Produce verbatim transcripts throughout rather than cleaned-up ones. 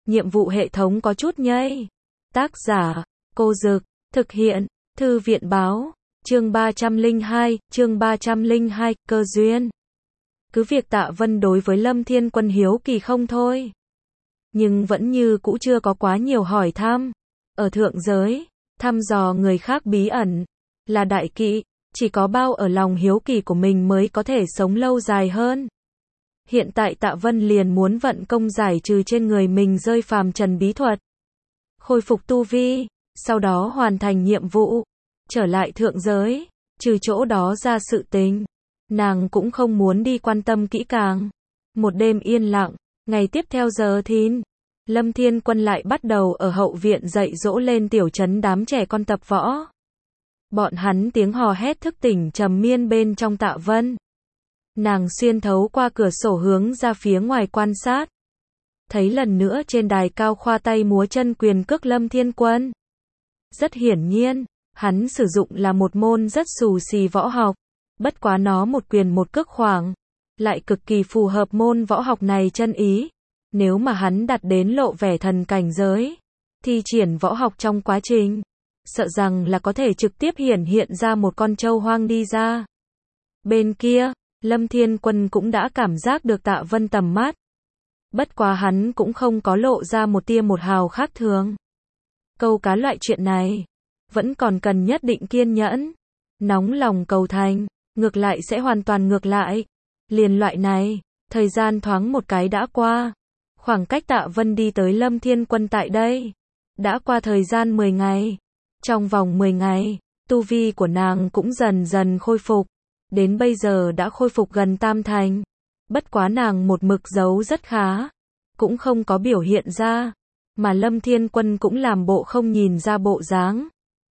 nhiệm vụ hệ thống có chút nhây. Tác giả, Cô Dực, thực hiện, Thư viện báo, chương ba trăm lẻ hai, chương ba trăm lẻ hai, cơ duyên. Cứ việc Tạ Vân đối với Lâm Thiên Quân hiếu kỳ không thôi. Nhưng vẫn như cũ chưa có quá nhiều hỏi thăm. Ở thượng giới, thăm dò người khác bí ẩn, là đại kỵ, chỉ có bao ở lòng hiếu kỳ của mình mới có thể sống lâu dài hơn. Hiện tại Tạ Vân liền muốn vận công giải trừ trên người mình rơi phàm trần bí thuật. Khôi phục tu vi, sau đó hoàn thành nhiệm vụ, trở lại thượng giới, trừ chỗ đó ra sự tình. Nàng cũng không muốn đi quan tâm kỹ càng. Một đêm yên lặng, ngày tiếp theo giờ thìn, Lâm Thiên Quân lại bắt đầu ở hậu viện dạy dỗ lên tiểu trấn đám trẻ con tập võ. Bọn hắn tiếng hò hét thức tỉnh trầm miên bên trong Tạ Vân. Nàng xuyên thấu qua cửa sổ hướng ra phía ngoài quan sát. Thấy lần nữa trên đài cao khoa tay múa chân quyền cước Lâm Thiên Quân. Rất hiển nhiên, hắn sử dụng là một môn rất xù xì võ học. Bất quá nó một quyền một cước khoảng, lại cực kỳ phù hợp môn võ học này chân ý. Nếu mà hắn đặt đến lộ vẻ thần cảnh giới, thi triển võ học trong quá trình, sợ rằng là có thể trực tiếp hiển hiện ra một con trâu hoang đi ra. Bên kia, Lâm Thiên Quân cũng đã cảm giác được Tạ Vân tầm mắt. Bất quá hắn cũng không có lộ ra một tia một hào khác thường. Câu cá loại chuyện này, vẫn còn cần nhất định kiên nhẫn. Nóng lòng cầu thành, ngược lại sẽ hoàn toàn ngược lại. Liền loại này, thời gian thoáng một cái đã qua. Khoảng cách Tạ Vân đi tới Lâm Thiên Quân tại đây, đã qua thời gian mười ngày. Trong vòng mười ngày, tu vi của nàng cũng dần dần khôi phục. Đến bây giờ đã khôi phục gần tam thành. Bất quá nàng một mực giấu rất khá, cũng không có biểu hiện ra. Mà Lâm Thiên Quân cũng làm bộ không nhìn ra bộ dáng.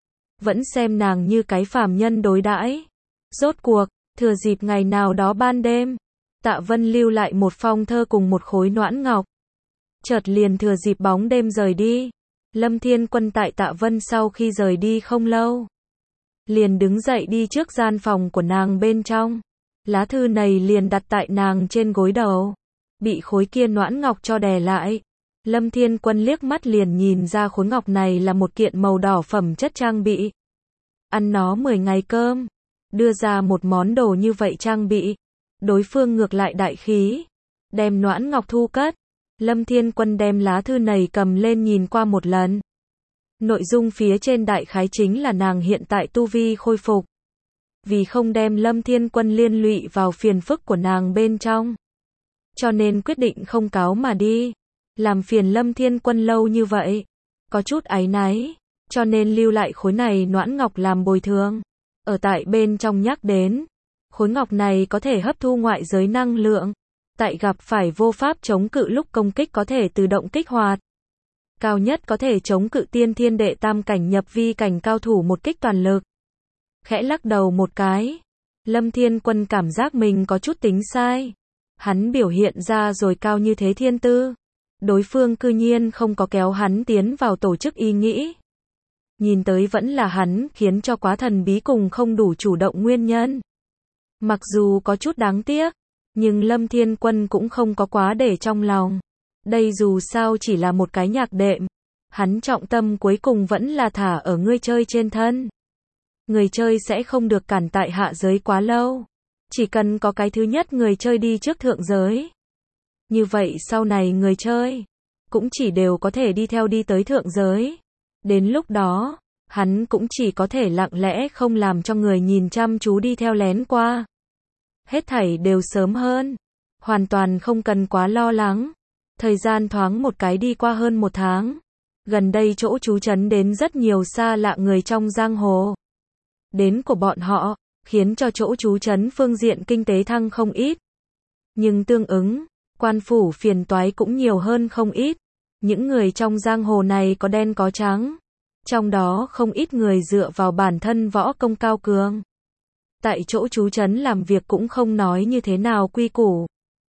Vẫn xem nàng như cái phàm nhân đối đãi. Rốt cuộc, thừa dịp ngày nào đó ban đêm, Tạ Vân lưu lại một phong thơ cùng một khối noãn ngọc. Chợt liền thừa dịp bóng đêm rời đi. Lâm Thiên Quân tại Tạ Vân sau khi rời đi không lâu, liền đứng dậy đi trước gian phòng của nàng bên trong. Lá thư này liền đặt tại nàng trên gối đầu, bị khối kia noãn ngọc cho đè lại. Lâm Thiên Quân liếc mắt liền nhìn ra khối ngọc này là một kiện màu đỏ phẩm chất trang bị. Ăn nó mười ngày cơm, đưa ra một món đồ như vậy trang bị. Đối phương ngược lại đại khí, đem noãn ngọc thu cất. Lâm Thiên Quân đem lá thư này cầm lên nhìn qua một lần. Nội dung phía trên đại khái chính là nàng hiện tại tu vi khôi phục. Vì không đem Lâm Thiên Quân liên lụy vào phiền phức của nàng bên trong, cho nên quyết định không cáo mà đi. Làm phiền Lâm Thiên Quân lâu như vậy, có chút áy náy, cho nên lưu lại khối này noãn ngọc làm bồi thường. Ở tại bên trong nhắc đến, khối ngọc này có thể hấp thu ngoại giới năng lượng. Tại gặp phải vô pháp chống cự lúc công kích có thể tự động kích hoạt. Cao nhất có thể chống cự tiên thiên đệ tam cảnh nhập vi cảnh cao thủ một kích toàn lực. Khẽ lắc đầu một cái, Lâm Thiên Quân cảm giác mình có chút tính sai. Hắn biểu hiện ra rồi cao như thế thiên tư, đối phương cư nhiên không có kéo hắn tiến vào tổ chức ý nghĩ. Nhìn tới vẫn là hắn khiến cho quá thần bí cùng không đủ chủ động nguyên nhân. Mặc dù có chút đáng tiếc, nhưng Lâm Thiên Quân cũng không có quá để trong lòng. Đây dù sao chỉ là một cái nhạc đệm. Hắn trọng tâm cuối cùng vẫn là thả ở người chơi trên thân. Người chơi sẽ không được cản tại hạ giới quá lâu. Chỉ cần có cái thứ nhất người chơi đi trước thượng giới. Như vậy sau này người chơi cũng chỉ đều có thể đi theo đi tới thượng giới. Đến lúc đó, hắn cũng chỉ có thể lặng lẽ không làm cho người nhìn chăm chú đi theo lén qua. Hết thảy đều sớm hơn, hoàn toàn không cần quá lo lắng. Thời gian thoáng một cái đi qua hơn một tháng. Gần đây chỗ trú trấn đến rất nhiều xa lạ người trong giang hồ. Đến của bọn họ, khiến cho chỗ trú trấn phương diện kinh tế thăng không ít. Nhưng tương ứng, quan phủ phiền toái cũng nhiều hơn không ít. Những người trong giang hồ này có đen có trắng. Trong đó không ít người dựa vào bản thân võ công cao cường. Tại chỗ trú trấn làm việc cũng không nói như thế nào quy củ.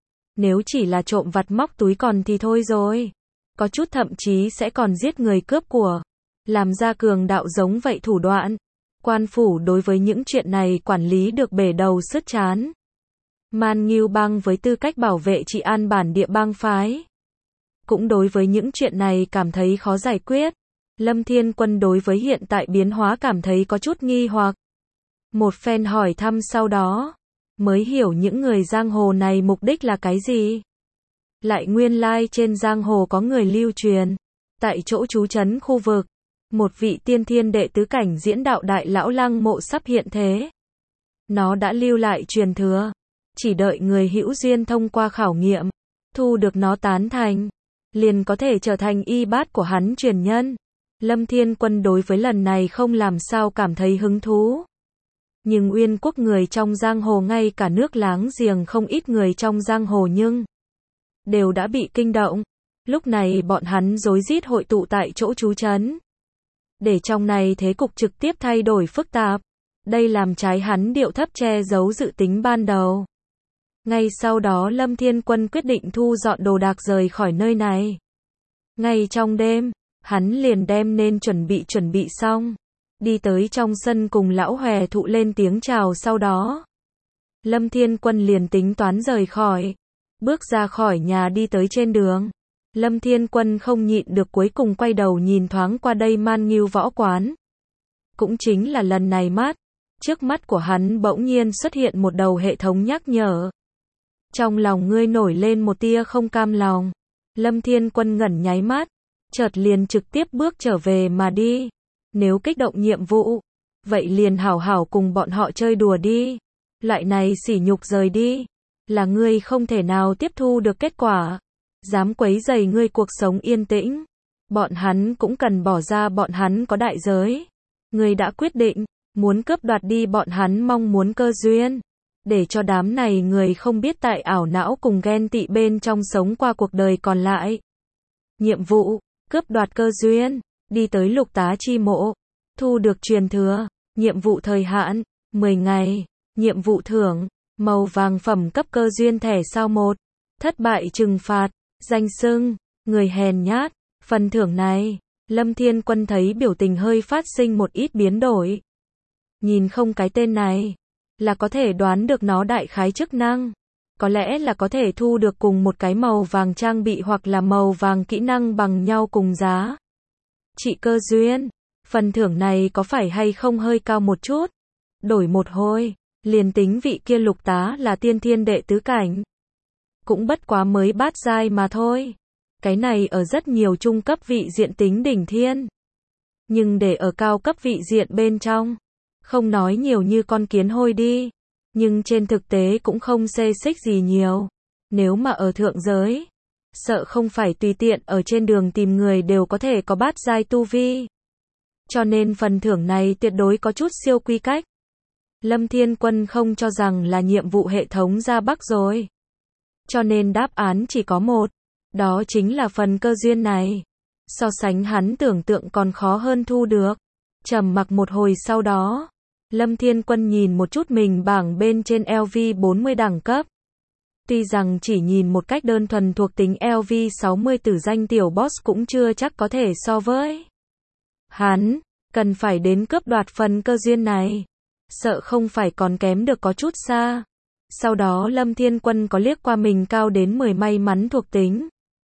Nếu chỉ là trộm vặt móc túi còn thì thôi rồi. Có chút thậm chí sẽ còn giết người cướp của. Làm ra cường đạo giống vậy thủ đoạn. Quan phủ đối với những chuyện này quản lý được bể đầu sứt trán. Man Ngưu Bang với tư cách bảo vệ trị an bản địa bang phái, cũng đối với những chuyện này cảm thấy khó giải quyết. Lâm Thiên Quân đối với hiện tại biến hóa cảm thấy có chút nghi hoặc. Một phen hỏi thăm sau đó, mới hiểu những người giang hồ này mục đích là cái gì. Lại nguyên lai trên giang hồ có người lưu truyền, tại chỗ trú trấn khu vực, một vị tiên thiên đệ tứ cảnh diễn đạo đại lão lăng mộ sắp hiện thế. Nó đã lưu lại truyền thừa, chỉ đợi người hữu duyên thông qua khảo nghiệm, thu được nó tán thành, liền có thể trở thành y bát của hắn truyền nhân. Lâm Thiên Quân đối với lần này không làm sao cảm thấy hứng thú. Nhưng Uyên Quốc người trong giang hồ, ngay cả nước láng giềng không ít người trong giang hồ nhưng đều đã bị kinh động. Lúc này bọn hắn rối rít hội tụ tại chỗ trú trấn, để trong này thế cục trực tiếp thay đổi phức tạp. Đây làm trái hắn điệu thấp che giấu dự tính ban đầu. Ngay sau đó Lâm Thiên Quân quyết định thu dọn đồ đạc rời khỏi nơi này. Ngay trong đêm, hắn liền đem nên chuẩn bị chuẩn bị xong, đi tới trong sân cùng lão hòe thụ lên tiếng chào, sau đó Lâm Thiên Quân liền tính toán rời khỏi. Bước ra khỏi nhà đi tới trên đường, Lâm Thiên Quân không nhịn được cuối cùng quay đầu nhìn thoáng qua đây Man Ngưu võ quán. Cũng chính là lần này mắt, trước mắt của hắn bỗng nhiên xuất hiện một đầu hệ thống nhắc nhở. Trong lòng ngươi nổi lên một tia không cam lòng. Lâm Thiên Quân ngẩn nháy mắt, chợt liền trực tiếp bước trở về mà đi. Nếu kích động nhiệm vụ, vậy liền hảo hảo cùng bọn họ chơi đùa đi. Loại này sỉ nhục rời đi, là ngươi không thể nào tiếp thu được kết quả. Dám quấy rầy ngươi cuộc sống yên tĩnh, bọn hắn cũng cần bỏ ra bọn hắn có đại giới. Ngươi đã quyết định, muốn cướp đoạt đi bọn hắn mong muốn cơ duyên. Để cho đám này người không biết tại ảo não cùng ghen tị bên trong sống qua cuộc đời còn lại. Nhiệm vụ, cướp đoạt cơ duyên, đi tới Lục Tá chi mộ, thu được truyền thừa. Nhiệm vụ thời hạn, mười ngày. Nhiệm vụ thưởng, màu vàng phẩm cấp cơ duyên thẻ sao một. Thất bại trừng phạt, danh xưng, người hèn nhát. Phần thưởng này, Lâm Thiên Quân thấy biểu tình hơi phát sinh một ít biến đổi. Nhìn không cái tên này, là có thể đoán được nó đại khái chức năng. Có lẽ là có thể thu được cùng một cái màu vàng trang bị hoặc là màu vàng kỹ năng bằng nhau cùng giá trị cơ duyên. Phần thưởng này có phải hay không hơi cao một chút? Đổi một hồi, liền tính vị kia Lục Tá là tiên thiên đệ tứ cảnh, cũng bất quá mới bát giai mà thôi. Cái này ở rất nhiều trung cấp vị diện tính đỉnh thiên. Nhưng để ở cao cấp vị diện bên trong, không nói nhiều như con kiến hôi đi, nhưng trên thực tế cũng không xê xích gì nhiều. Nếu mà ở thượng giới, sợ không phải tùy tiện ở trên đường tìm người đều có thể có bát giai tu vi. Cho nên phần thưởng này tuyệt đối có chút siêu quy cách. Lâm Thiên Quân không cho rằng là nhiệm vụ hệ thống ra Bắc rồi. Cho nên đáp án chỉ có một, đó chính là phần cơ duyên này. So sánh hắn tưởng tượng còn khó hơn thu được. Trầm mặc một hồi sau đó, Lâm Thiên Quân nhìn một chút mình bảng bên trên L V bốn mươi đẳng cấp. Tuy rằng chỉ nhìn một cách đơn thuần thuộc tính L V sáu mươi tử danh tiểu boss cũng chưa chắc có thể so với hắn, cần phải đến cướp đoạt phần cơ duyên này, sợ không phải còn kém được có chút xa. Sau đó Lâm Thiên Quân có liếc qua mình cao đến mười may mắn thuộc tính.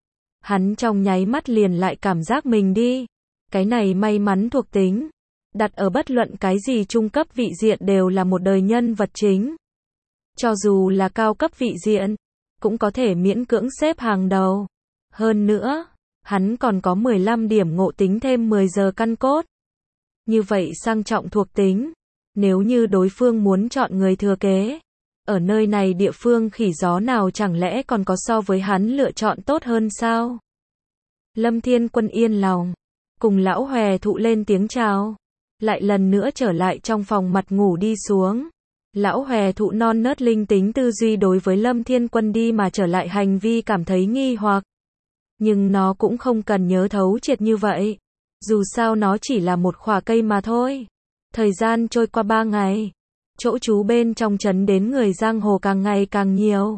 Hắn trong nháy mắt liền lại cảm giác mình đi. Cái này may mắn thuộc tính, đặt ở bất luận cái gì trung cấp vị diện đều là một đời nhân vật chính. Cho dù là cao cấp vị diện, cũng có thể miễn cưỡng xếp hàng đầu. Hơn nữa, hắn còn có mười lăm điểm ngộ tính thêm mười giờ căn cốt. Như vậy sang trọng thuộc tính, nếu như đối phương muốn chọn người thừa kế, ở nơi này địa phương khỉ gió nào chẳng lẽ còn có so với hắn lựa chọn tốt hơn sao? Lâm Thiên Quân yên lòng, cùng lão hòe thụ lên tiếng chào, lại lần nữa trở lại trong phòng mặt ngủ đi xuống. Lão hòe thụ non nớt linh tính tư duy đối với Lâm Thiên Quân đi mà trở lại hành vi cảm thấy nghi hoặc. Nhưng nó cũng không cần nhớ thấu triệt như vậy. Dù sao nó chỉ là một khỏa cây mà thôi. Thời gian trôi qua ba ngày. Chỗ trú bên trong trấn đến người giang hồ càng ngày càng nhiều.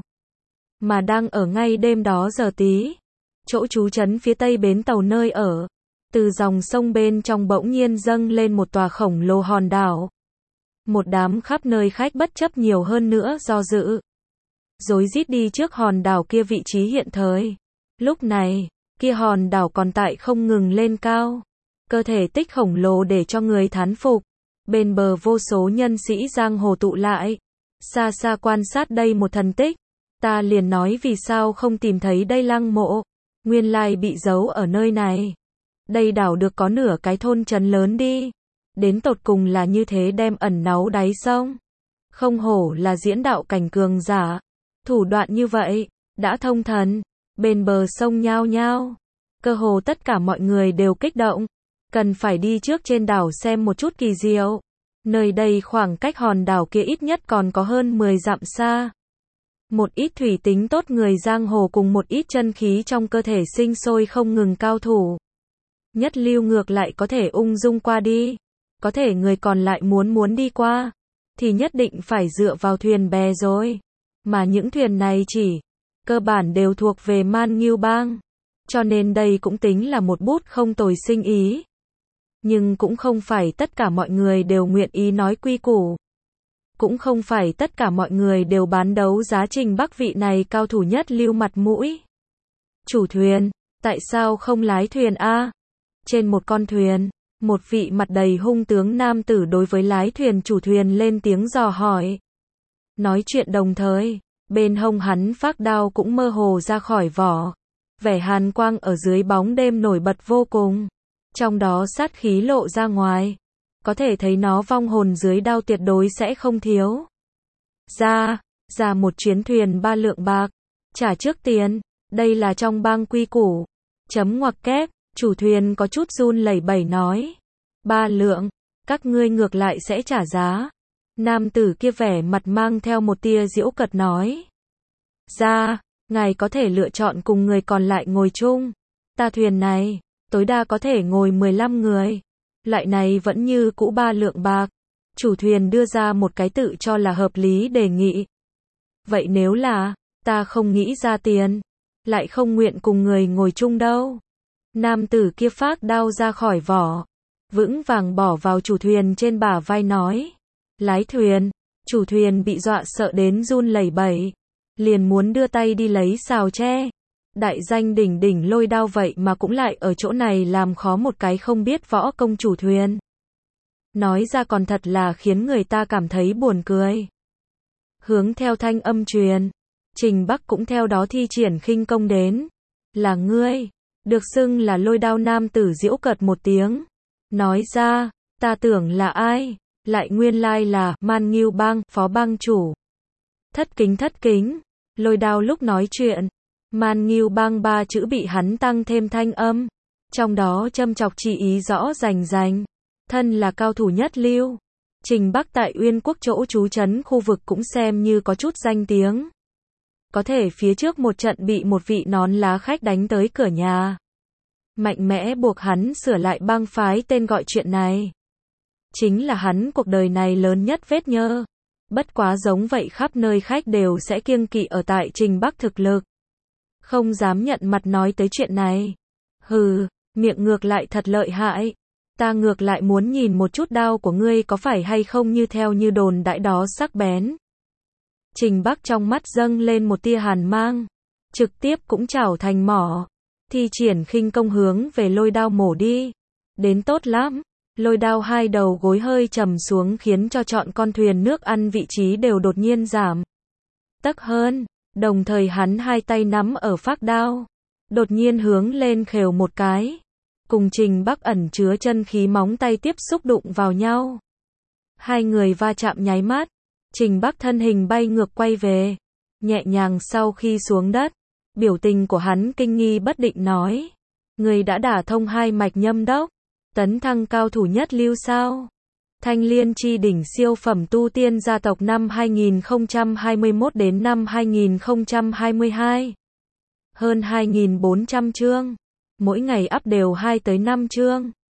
Mà đang ở ngay đêm đó giờ tí, chỗ trú trấn phía tây bến tàu nơi ở, từ dòng sông bên trong bỗng nhiên dâng lên một tòa khổng lồ hòn đảo. Một đám khắp nơi khách bất chấp nhiều hơn nữa do dự, rối rít đi trước hòn đảo kia vị trí hiện thời. Lúc này, kia hòn đảo còn tại không ngừng lên cao. Cơ thể tích khổng lồ để cho người thán phục. Bên bờ vô số nhân sĩ giang hồ tụ lại. Xa xa quan sát đây một thần tích. Ta liền nói vì sao không tìm thấy đây lăng mộ. Nguyên lai bị giấu ở nơi này. Đây đảo được có nửa cái thôn trấn lớn đi. Đến tột cùng là như thế đem ẩn náu đáy sông. Không hổ là diễn đạo cảnh cường giả. Thủ đoạn như vậy, đã thông thần. Bên bờ sông nhao nhao. Cơ hồ tất cả mọi người đều kích động. Cần phải đi trước trên đảo xem một chút kỳ diệu. Nơi đây khoảng cách hòn đảo kia ít nhất còn có hơn mười dặm xa. Một ít thủy tính tốt người giang hồ cùng một ít chân khí trong cơ thể sinh sôi không ngừng cao thủ. Nhất lưu ngược lại có thể ung dung qua đi. Có thể người còn lại muốn muốn đi qua. Thì nhất định phải dựa vào thuyền bè rồi. Mà những thuyền này chỉ cơ bản đều thuộc về Man Ngưu Bang. Cho nên đây cũng tính là một bút không tồi sinh ý. Nhưng cũng không phải tất cả mọi người đều nguyện ý nói quy củ. Cũng không phải tất cả mọi người đều bán đấu giá Trình Bắc vị này cao thủ nhất lưu mặt mũi. Chủ thuyền, tại sao không lái thuyền a? Trên một con thuyền, một vị mặt đầy hung tướng nam tử đối với lái thuyền chủ thuyền lên tiếng dò hỏi. Nói chuyện đồng thời, bên hông hắn phác đao cũng mơ hồ ra khỏi vỏ. Vẻ hàn quang ở dưới bóng đêm nổi bật vô cùng. Trong đó sát khí lộ ra ngoài. Có thể thấy nó vong hồn dưới đao tuyệt đối sẽ không thiếu. Ra, ra một chuyến thuyền ba lượng bạc. Trả trước tiền. Đây là trong bang quy củ. Chấm ngoặc kép. Chủ thuyền có chút run lẩy bẩy nói. Ba lượng. Các ngươi ngược lại sẽ trả giá. Nam tử kia vẻ mặt mang theo một tia giễu cợt nói. Ra, ngài có thể lựa chọn cùng người còn lại ngồi chung. Ta thuyền này, tối đa có thể ngồi mười lăm người. Loại này vẫn như cũ ba lượng bạc. Chủ thuyền đưa ra một cái tự cho là hợp lý đề nghị. Vậy nếu là, ta không nghĩ ra tiền, lại không nguyện cùng người ngồi chung đâu. Nam tử kia phác đao ra khỏi vỏ, vững vàng bỏ vào chủ thuyền trên bả vai nói. Lái thuyền, chủ thuyền bị dọa sợ đến run lẩy bẩy, liền muốn đưa tay đi lấy sào tre. Đại danh đỉnh đỉnh Lôi Đao vậy mà cũng lại ở chỗ này làm khó một cái không biết võ công chủ thuyền. Nói ra còn thật là khiến người ta cảm thấy buồn cười. Hướng theo thanh âm truyền, Trình Bắc cũng theo đó thi triển khinh công đến. Là ngươi, được xưng là Lôi Đao nam tử giễu cợt một tiếng. Nói ra, ta tưởng là ai, lại nguyên lai là Man Ngưu Bang, phó bang chủ. Thất kính thất kính, Lôi Đao lúc nói chuyện. Man Ngưu Bang ba chữ bị hắn tăng thêm thanh âm. Trong đó châm chọc chỉ ý rõ rành rành. Thân là cao thủ nhất lưu. Trình Bắc tại Uyên Quốc chỗ trú trấn khu vực cũng xem như có chút danh tiếng. Có thể phía trước một trận bị một vị nón lá khách đánh tới cửa nhà. Mạnh mẽ buộc hắn sửa lại bang phái tên gọi chuyện này. Chính là hắn cuộc đời này lớn nhất vết nhơ. Bất quá giống vậy khắp nơi khách đều sẽ kiêng kỵ ở tại Trình Bắc thực lực. Không dám nhận mặt nói tới chuyện này. Hừ, miệng ngược lại thật lợi hại. Ta ngược lại muốn nhìn một chút đao của ngươi có phải hay không như theo như đồn đại đó sắc bén. Trình Bắc trong mắt dâng lên một tia hàn mang. Trực tiếp cũng chảo thành mỏ. Thi triển khinh công hướng về Lôi Đao mổ đi. Đến tốt lắm. Lôi Đao hai đầu gối hơi trầm xuống khiến cho trọn con thuyền nước ăn vị trí đều đột nhiên giảm. Tấc hơn. Đồng thời hắn hai tay nắm ở phác đao. Đột nhiên hướng lên khều một cái. Cùng Trình Bắc ẩn chứa chân khí móng tay tiếp xúc đụng vào nhau. Hai người va chạm nháy mắt. Trình Bắc thân hình bay ngược quay về. Nhẹ nhàng sau khi xuống đất. Biểu tình của hắn kinh nghi bất định nói. Người đã đả thông hai mạch nhâm đốc. Tấn thăng cao thủ nhất lưu sao? Thanh Liên chi đỉnh siêu phẩm tu tiên gia tộc năm hai nghìn không trăm hai mươi mốt đến năm hai nghìn không trăm hai mươi hai. Hơn hai nghìn bốn trăm chương. Mỗi ngày up đều hai tới năm chương.